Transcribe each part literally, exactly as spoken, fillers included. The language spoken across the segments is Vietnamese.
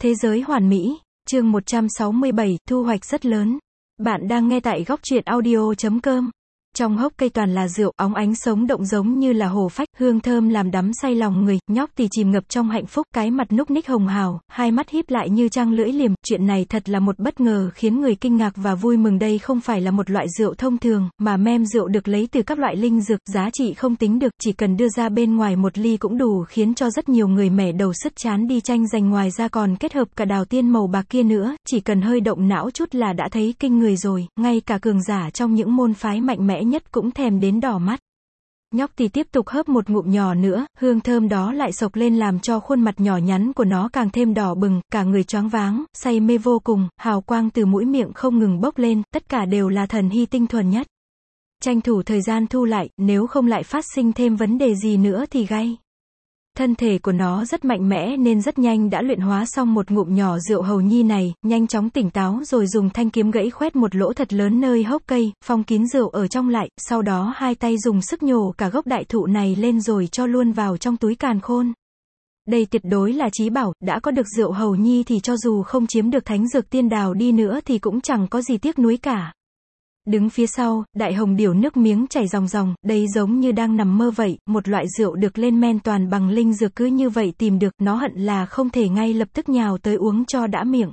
Thế giới hoàn mỹ, chương một trăm sáu mươi bảy, thu hoạch rất lớn. Bạn đang nghe tại góc truyện audio chấm com. Trong hốc cây toàn là rượu, óng ánh sống động giống như là hồ phách, hương thơm làm đắm say lòng người, nhóc thì chìm ngập trong hạnh phúc, cái mặt núc ních hồng hào, hai mắt híp lại như trăng lưỡi liềm, chuyện này thật là một bất ngờ khiến người kinh ngạc và vui mừng. Đây không phải là một loại rượu thông thường, mà mem rượu được lấy từ các loại linh dược, giá trị không tính được, chỉ cần đưa ra bên ngoài một ly cũng đủ khiến cho rất nhiều người mẻ đầu sứt chán đi tranh giành, ngoài ra còn kết hợp cả đào tiên màu bạc kia nữa, chỉ cần hơi động não chút là đã thấy kinh người rồi, ngay cả cường giả trong những môn phái mạnh mẽ nhất cũng thèm đến đỏ mắt. Nhóc thì tiếp tục hớp một ngụm nhỏ nữa, hương thơm đó lại xộc lên làm cho khuôn mặt nhỏ nhắn của nó càng thêm đỏ bừng, cả người choáng váng, say mê vô cùng, hào quang từ mũi miệng không ngừng bốc lên, tất cả đều là thần hy tinh thuần nhất. Tranh thủ thời gian thu lại, nếu không lại phát sinh thêm vấn đề gì nữa thì gay. Thân thể của nó rất mạnh mẽ nên rất nhanh đã luyện hóa xong một ngụm nhỏ rượu hầu nhi này, nhanh chóng tỉnh táo rồi dùng thanh kiếm gãy khoét một lỗ thật lớn nơi hốc cây, phong kín rượu ở trong lại, sau đó hai tay dùng sức nhổ cả gốc đại thụ này lên rồi cho luôn vào trong túi càn khôn. Đây tuyệt đối là chí bảo, đã có được rượu hầu nhi thì cho dù không chiếm được thánh dược tiên đào đi nữa thì cũng chẳng có gì tiếc nuối cả. Đứng phía sau, đại hồng điểu nước miếng chảy ròng ròng, đây giống như đang nằm mơ vậy, một loại rượu được lên men toàn bằng linh dược cứ như vậy tìm được, nó hận là không thể ngay lập tức nhào tới uống cho đã miệng.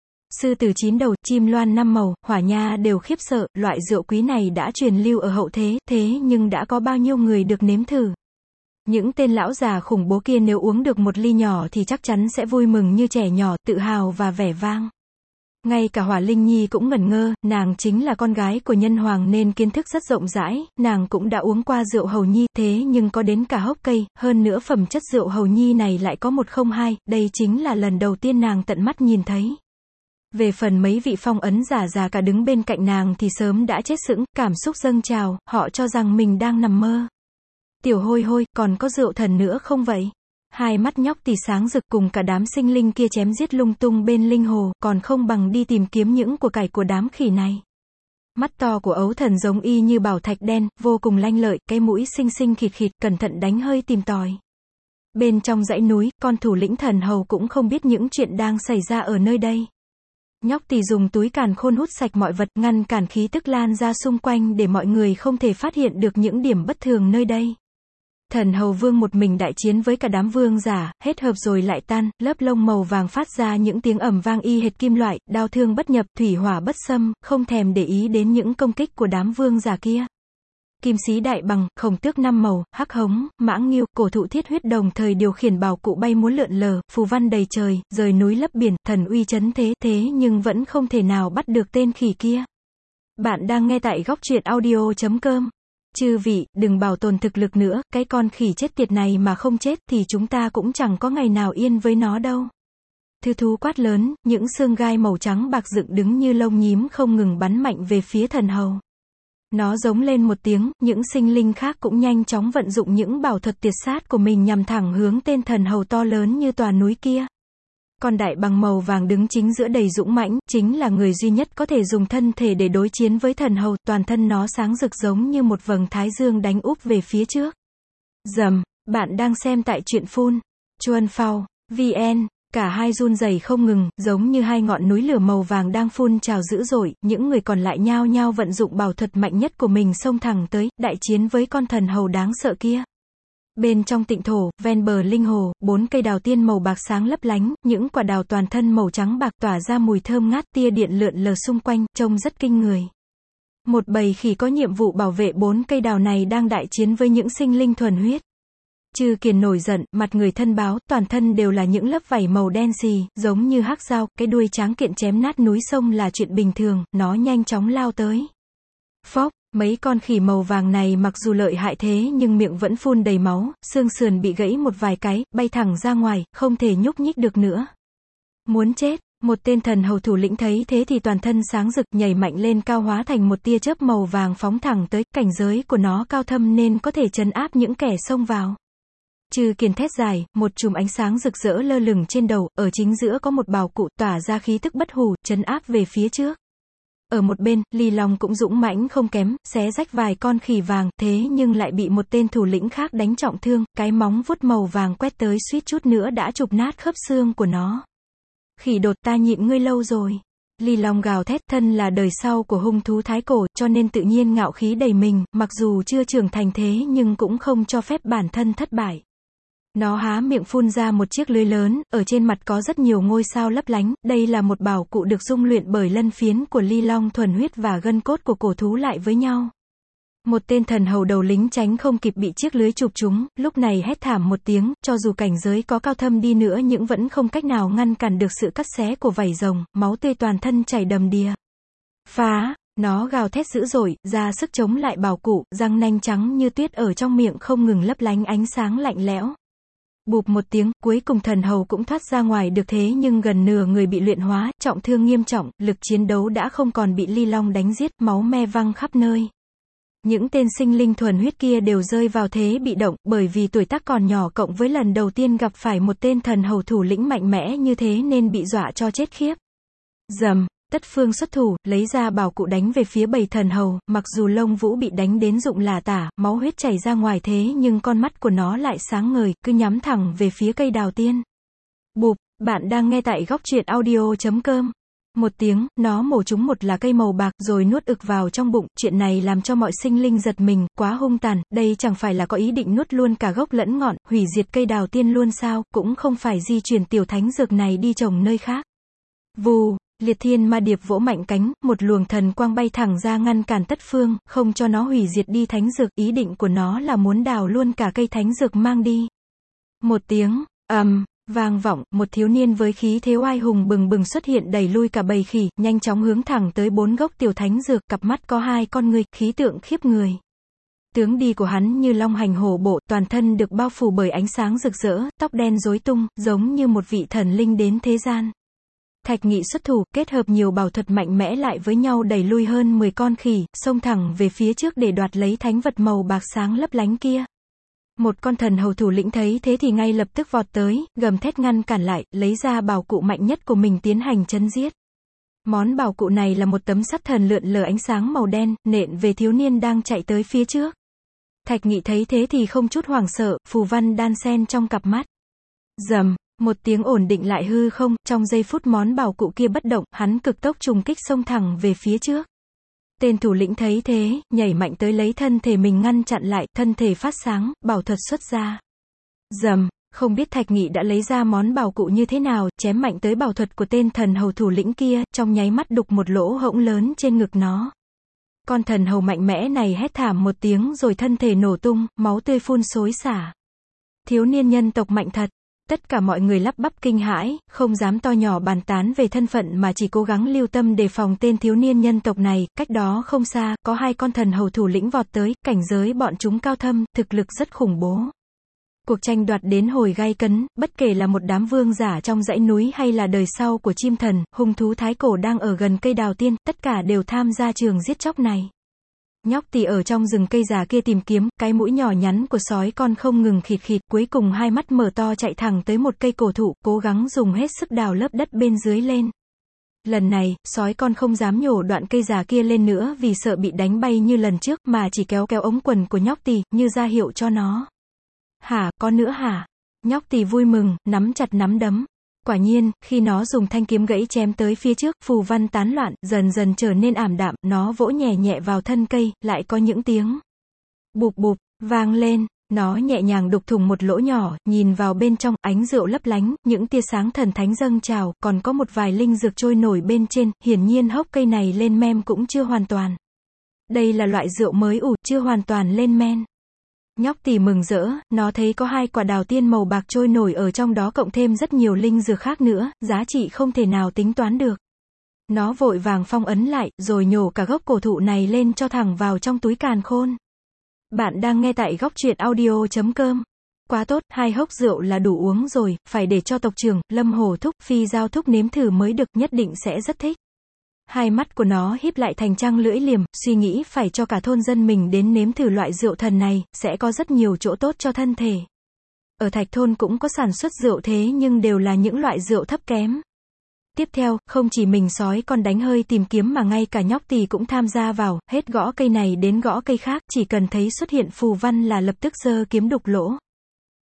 Sư tử chín đầu, chim loan năm màu, hỏa nha đều khiếp sợ, loại rượu quý này đã truyền lưu ở hậu thế, thế nhưng đã có bao nhiêu người được nếm thử. Những tên lão già khủng bố kia nếu uống được một ly nhỏ thì chắc chắn sẽ vui mừng như trẻ nhỏ, tự hào và vẻ vang. Ngay cả Hỏa Linh Nhi cũng ngẩn ngơ, nàng chính là con gái của nhân hoàng nên kiến thức rất rộng rãi, nàng cũng đã uống qua rượu hầu nhi, thế nhưng có đến cả hốc cây, hơn nữa phẩm chất rượu hầu nhi này lại có một không hai, đây chính là lần đầu tiên nàng tận mắt nhìn thấy. Về phần mấy vị phong ấn giả già cả đứng bên cạnh nàng thì sớm đã chết sững, cảm xúc dâng trào, họ cho rằng mình đang nằm mơ. Tiểu hôi hôi, còn có rượu thần nữa không vậy? Hai mắt nhóc thì sáng rực, cùng cả đám sinh linh kia chém giết lung tung bên linh hồ, còn không bằng đi tìm kiếm những của cải của đám khỉ này. Mắt to của ấu thần giống y như bảo thạch đen, vô cùng lanh lợi, cái mũi xinh xinh khịt khịt, cẩn thận đánh hơi tìm tòi. Bên trong dãy núi, con thủ lĩnh thần hầu cũng không biết những chuyện đang xảy ra ở nơi đây. Nhóc thì dùng túi càn khôn hút sạch mọi vật, ngăn cản khí tức lan ra xung quanh để mọi người không thể phát hiện được những điểm bất thường nơi đây. Thần hầu vương một mình đại chiến với cả đám vương giả, hết hợp rồi lại tan, lớp lông màu vàng phát ra những tiếng ầm vang y hệt kim loại, đao thương bất nhập, thủy hỏa bất xâm, không thèm để ý đến những công kích của đám vương giả kia. Kim sĩ đại bằng, khổng tước năm màu, hắc hống, mãng nghiêu, cổ thụ thiết huyết đồng thời điều khiển bảo cụ bay múa lượn lờ, phù văn đầy trời, rời núi lấp biển, thần uy chấn thế, thế nhưng vẫn không thể nào bắt được tên khỉ kia. Bạn đang nghe tại góc truyện audio chấm com. Chư vị, đừng bảo tồn thực lực nữa, cái con khỉ chết tiệt này mà không chết thì chúng ta cũng chẳng có ngày nào yên với nó đâu. Thư thú quát lớn, những xương gai màu trắng bạc dựng đứng như lông nhím không ngừng bắn mạnh về phía thần hầu. Nó giống lên một tiếng, những sinh linh khác cũng nhanh chóng vận dụng những bảo thuật tuyệt sát của mình nhằm thẳng hướng tên thần hầu to lớn như tòa núi kia. Con đại bằng màu vàng đứng chính giữa đầy dũng mãnh, chính là người duy nhất có thể dùng thân thể để đối chiến với thần hầu, toàn thân nó sáng rực giống như một vầng thái dương đánh úp về phía trước. Dầm, bạn đang xem tại truyện phun, chuan phao, vn, cả hai run rẩy không ngừng, giống như hai ngọn núi lửa màu vàng đang phun trào dữ dội, những người còn lại nhao nhao vận dụng bảo thuật mạnh nhất của mình xông thẳng tới, đại chiến với con thần hầu đáng sợ kia. Bên trong tịnh thổ, ven bờ linh hồ, bốn cây đào tiên màu bạc sáng lấp lánh, những quả đào toàn thân màu trắng bạc tỏa ra mùi thơm ngát, tia điện lượn lờ xung quanh, trông rất kinh người. Một bầy khỉ có nhiệm vụ bảo vệ bốn cây đào này đang đại chiến với những sinh linh thuần huyết. Chư Kiền nổi giận, mặt người thân báo, toàn thân đều là những lớp vảy màu đen xì, giống như hắc dao, cái đuôi tráng kiện chém nát núi sông là chuyện bình thường, nó nhanh chóng lao tới. Phốc. Mấy con khỉ màu vàng này mặc dù lợi hại thế nhưng miệng vẫn phun đầy máu, xương sườn bị gãy một vài cái, bay thẳng ra ngoài, không thể nhúc nhích được nữa. Muốn chết, một tên thần hầu thủ lĩnh thấy thế thì toàn thân sáng rực, nhảy mạnh lên cao hóa thành một tia chớp màu vàng phóng thẳng tới, cảnh giới của nó cao thâm nên có thể trấn áp những kẻ xông vào. Chư Kiền thét dài, một chùm ánh sáng rực rỡ lơ lửng trên đầu, ở chính giữa có một bảo cụ tỏa ra khí tức bất hủ, trấn áp về phía trước. Ở một bên, Ly Long cũng dũng mãnh không kém, xé rách vài con khỉ vàng, thế nhưng lại bị một tên thủ lĩnh khác đánh trọng thương, cái móng vuốt màu vàng quét tới suýt chút nữa đã chụp nát khớp xương của nó. Khỉ đột, ta nhịn ngươi lâu rồi. Ly Long gào thét, thân là đời sau của hung thú thái cổ, cho nên tự nhiên ngạo khí đầy mình, mặc dù chưa trưởng thành thế nhưng cũng không cho phép bản thân thất bại. Nó há miệng phun ra một chiếc lưới lớn, ở trên mặt có rất nhiều ngôi sao lấp lánh, đây là một bảo cụ được dung luyện bởi lân phiến của Ly Long thuần huyết và gân cốt của cổ thú lại với nhau. Một tên thần hầu đầu lính tránh không kịp bị chiếc lưới chụp trúng, lúc này hét thảm một tiếng, cho dù cảnh giới có cao thâm đi nữa nhưng vẫn không cách nào ngăn cản được sự cắt xé của vảy rồng, máu tươi toàn thân chảy đầm đìa. Phá! Nó gào thét dữ dội, ra sức chống lại bảo cụ, răng nanh trắng như tuyết ở trong miệng không ngừng lấp lánh ánh sáng lạnh lẽo. Bụp một tiếng, cuối cùng thần hầu cũng thoát ra ngoài được thế nhưng gần nửa người bị luyện hóa, trọng thương nghiêm trọng, lực chiến đấu đã không còn, bị Ly Long đánh giết, máu me văng khắp nơi. Những tên sinh linh thuần huyết kia đều rơi vào thế bị động, bởi vì tuổi tác còn nhỏ cộng với lần đầu tiên gặp phải một tên thần hầu thủ lĩnh mạnh mẽ như thế nên bị dọa cho chết khiếp. Rầm, Tất Phương xuất thủ, lấy ra bảo cụ đánh về phía bầy thần hầu, mặc dù Lông Vũ bị đánh đến rụng lả tả, máu huyết chảy ra ngoài thế nhưng con mắt của nó lại sáng ngời, cứ nhắm thẳng về phía cây đào tiên. Bụp, bạn đang nghe tại góc truyện audio chấm com. Một tiếng, nó mổ trúng một lá cây màu bạc rồi nuốt ực vào trong bụng, chuyện này làm cho mọi sinh linh giật mình, quá hung tàn, đây chẳng phải là có ý định nuốt luôn cả gốc lẫn ngọn, hủy diệt cây đào tiên luôn sao, cũng không phải di chuyển tiểu thánh dược này đi trồng nơi khác. Vù, Liệt Thiên Ma Điệp vỗ mạnh cánh, một luồng thần quang bay thẳng ra ngăn cản Tất Phương, không cho nó hủy diệt đi thánh dược, ý định của nó là muốn đào luôn cả cây thánh dược mang đi. Một tiếng, ầm, um, vang vọng, một thiếu niên với khí thế oai hùng bừng bừng xuất hiện đẩy lui cả bầy khỉ, nhanh chóng hướng thẳng tới bốn gốc tiểu thánh dược, cặp mắt có hai con ngươi, khí tượng khiếp người. Tướng đi của hắn như long hành hổ bộ, toàn thân được bao phủ bởi ánh sáng rực rỡ, tóc đen rối tung, giống như một vị thần linh đến thế gian. Thạch Nghị xuất thủ, kết hợp nhiều bảo thuật mạnh mẽ lại với nhau đẩy lui hơn mười con khỉ, xông thẳng về phía trước để đoạt lấy thánh vật màu bạc sáng lấp lánh kia. Một con thần hầu thủ lĩnh thấy thế thì ngay lập tức vọt tới, gầm thét ngăn cản lại, lấy ra bảo cụ mạnh nhất của mình tiến hành chấn giết. Món bảo cụ này là một tấm sắt thần lượn lờ ánh sáng màu đen, nện về thiếu niên đang chạy tới phía trước. Thạch Nghị thấy thế thì không chút hoảng sợ, phù văn đan xen trong cặp mắt. Rầm, một tiếng ổn định lại hư không, trong giây phút món bảo cụ kia bất động, hắn cực tốc trùng kích xông thẳng về phía trước. Tên thủ lĩnh thấy thế, nhảy mạnh tới lấy thân thể mình ngăn chặn lại, thân thể phát sáng, bảo thuật xuất ra. Rầm, không biết Thạch Nghị đã lấy ra món bảo cụ như thế nào, chém mạnh tới bảo thuật của tên thần hầu thủ lĩnh kia, trong nháy mắt đục một lỗ hổng lớn trên ngực nó. Con thần hầu mạnh mẽ này hét thảm một tiếng rồi thân thể nổ tung, máu tươi phun xối xả. Thiếu niên nhân tộc mạnh thật. Tất cả mọi người lắp bắp kinh hãi, không dám to nhỏ bàn tán về thân phận mà chỉ cố gắng lưu tâm đề phòng tên thiếu niên nhân tộc này. Cách đó không xa, có hai con thần hầu thủ lĩnh vọt tới, cảnh giới bọn chúng cao thâm, thực lực rất khủng bố. Cuộc tranh đoạt đến hồi gay cấn, bất kể là một đám vương giả trong dãy núi hay là đời sau của chim thần, hung thú thái cổ đang ở gần cây đào tiên, tất cả đều tham gia trường giết chóc này. Nhóc Tỳ ở trong rừng cây già kia tìm kiếm, cái mũi nhỏ nhắn của sói con không ngừng khịt khịt, cuối cùng hai mắt mở to chạy thẳng tới một cây cổ thụ, cố gắng dùng hết sức đào lớp đất bên dưới lên. Lần này, sói con không dám nhổ đoạn cây già kia lên nữa vì sợ bị đánh bay như lần trước, mà chỉ kéo kéo ống quần của nhóc Tỳ, như ra hiệu cho nó. Hả, có nữa hả? Nhóc Tỳ vui mừng, nắm chặt nắm đấm. Quả nhiên, khi nó dùng thanh kiếm gãy chém tới phía trước, phù văn tán loạn, dần dần trở nên ảm đạm, nó vỗ nhẹ nhẹ vào thân cây, lại có những tiếng bụp bụp, vang lên, nó nhẹ nhàng đục thủng một lỗ nhỏ, nhìn vào bên trong, ánh rượu lấp lánh, những tia sáng thần thánh dâng trào, còn có một vài linh dược trôi nổi bên trên, hiển nhiên hốc cây này lên men cũng chưa hoàn toàn. Đây là loại rượu mới ủ, chưa hoàn toàn lên men. Nhóc Tỳ mừng rỡ, nó thấy có hai quả đào tiên màu bạc trôi nổi ở trong đó cộng thêm rất nhiều linh dược khác nữa, giá trị không thể nào tính toán được. Nó vội vàng phong ấn lại, rồi nhổ cả gốc cổ thụ này lên cho thẳng vào trong túi càn khôn. Bạn đang nghe tại góc truyện audio chấm com. Quá tốt, hai hốc rượu là đủ uống rồi, phải để cho tộc trưởng, Lâm Hổ Thúc, Phi Giao Thúc nếm thử mới được, nhất định sẽ rất thích. Hai mắt của nó híp lại thành trăng lưỡi liềm, suy nghĩ phải cho cả thôn dân mình đến nếm thử loại rượu thần này, sẽ có rất nhiều chỗ tốt cho thân thể. Ở Thạch Thôn cũng có sản xuất rượu thế nhưng đều là những loại rượu thấp kém. Tiếp theo, không chỉ mình sói con đánh hơi tìm kiếm mà ngay cả nhóc Tỳ cũng tham gia vào, hết gõ cây này đến gõ cây khác, chỉ cần thấy xuất hiện phù văn là lập tức giơ kiếm đục lỗ.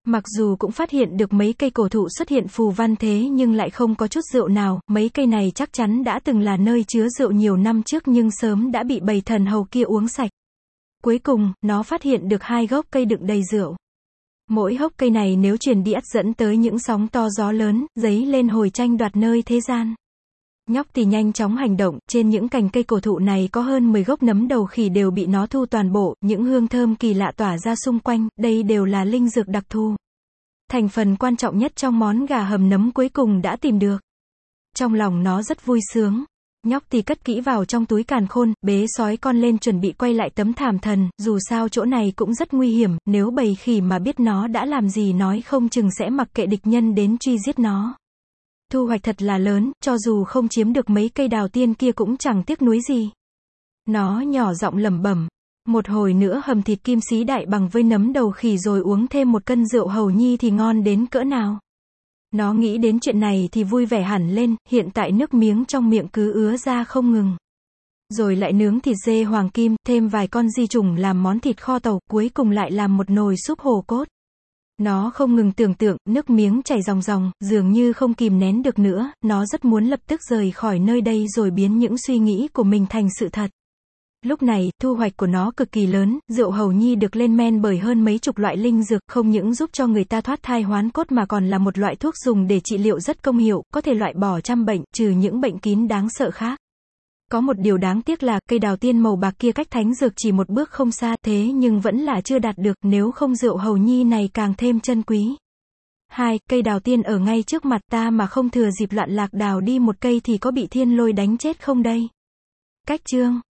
Mặc dù cũng phát hiện được mấy cây cổ thụ xuất hiện phù văn thế nhưng lại không có chút rượu nào, mấy cây này chắc chắn đã từng là nơi chứa rượu nhiều năm trước nhưng sớm đã bị bầy thần hầu kia uống sạch. Cuối cùng, nó phát hiện được hai gốc cây đựng đầy rượu. Mỗi hốc cây này nếu truyền đi ắt dẫn tới những sóng to gió lớn, dấy lên hồi tranh đoạt nơi thế gian. Nhóc thì nhanh chóng hành động, trên những cành cây cổ thụ này có hơn mười gốc nấm đầu khỉ đều bị nó thu toàn bộ, những hương thơm kỳ lạ tỏa ra xung quanh, đây đều là linh dược đặc thù. Thành phần quan trọng nhất trong món gà hầm nấm cuối cùng đã tìm được. Trong lòng nó rất vui sướng. Nhóc thì cất kỹ vào trong túi càn khôn, bế sói con lên chuẩn bị quay lại tấm thảm thần, dù sao chỗ này cũng rất nguy hiểm, nếu bầy khỉ mà biết nó đã làm gì nói không chừng sẽ mặc kệ địch nhân đến truy giết nó. Thu hoạch thật là lớn, cho dù không chiếm được mấy cây đào tiên kia cũng chẳng tiếc nuối gì. Nó nhỏ giọng lẩm bẩm, một hồi nữa hầm thịt kim xí đại bằng với nấm đầu khỉ rồi uống thêm một cân rượu hầu nhi thì ngon đến cỡ nào. Nó nghĩ đến chuyện này thì vui vẻ hẳn lên, hiện tại nước miếng trong miệng cứ ứa ra không ngừng. Rồi lại nướng thịt dê hoàng kim, thêm vài con di trùng làm món thịt kho tàu, cuối cùng lại làm một nồi súp hổ cốt. Nó không ngừng tưởng tượng, nước miếng chảy ròng ròng, dường như không kìm nén được nữa, nó rất muốn lập tức rời khỏi nơi đây rồi biến những suy nghĩ của mình thành sự thật. Lúc này, thu hoạch của nó cực kỳ lớn, rượu hầu nhi được lên men bởi hơn mấy chục loại linh dược, không những giúp cho người ta thoát thai hoán cốt mà còn là một loại thuốc dùng để trị liệu rất công hiệu, có thể loại bỏ trăm bệnh, trừ những bệnh kín đáng sợ khác. Có một điều đáng tiếc là, cây đào tiên màu bạc kia cách thánh dược chỉ một bước không xa, thế nhưng vẫn là chưa đạt được, nếu không rượu hầu nhi này càng thêm chân quý. Hai, cây đào tiên ở ngay trước mặt ta mà không thừa dịp loạn lạc đào đi một cây thì có bị thiên lôi đánh chết không đây? Cách chương